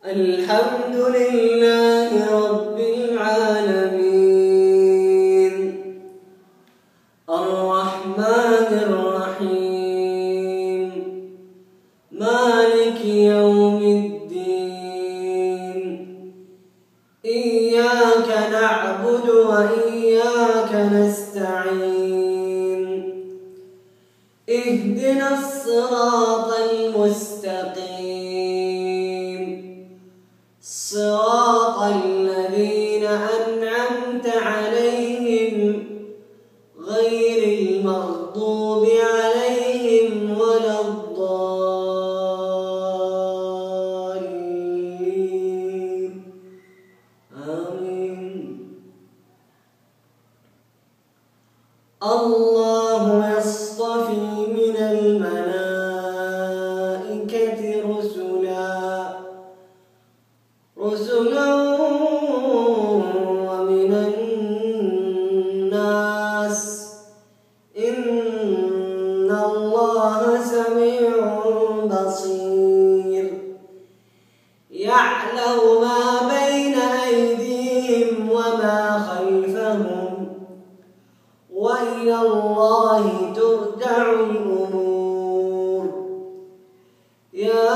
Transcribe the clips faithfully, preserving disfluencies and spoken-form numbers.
الحمد لله رب العالمين الرحمن الرحيم مالك يوم الدين إياك نعبد وإياك نستعين اهدنا الصراط المستقيم صراط الذين أنعمت عليهم غير المغضوب عليهم ولا الضالين آمين. الله يصطفي من الملائكة رسلا رسلا ومن الناس إن الله سميع بصير يعلم ما بين أيديهم وما خلفهم وإلى الله ترجع الأمور. يا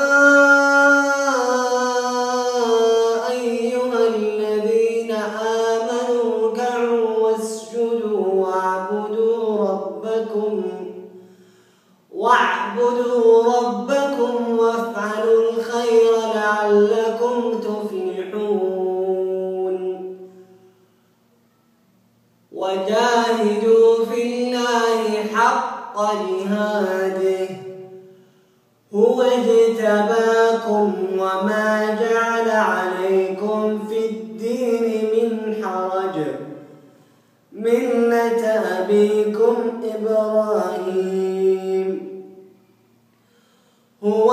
واعبدوا ربكم وافعلوا الخير لعلكم تفلحون. وجاهدوا في الله حق جهاده هو اجتباكم وما جعل عليكم في الدين من حرج ملة أبيكم إبراهيم هو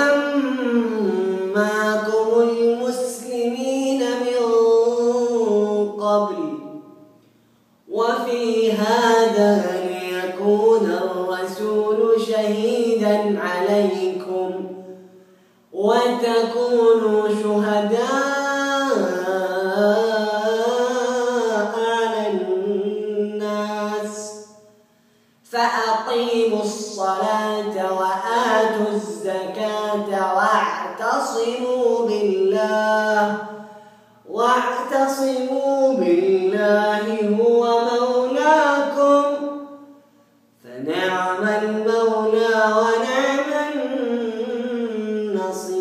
سماكم المسلمين من قبل وفي هذا ليكون الرسول شهيدا عليكم وتكونوا شهداء على الناس فأقيموا الصلاة وآتوا الزكاة واعتصموا بالله واعتصموا بالله هو مولاكم فنعم المولى ونعم النصير.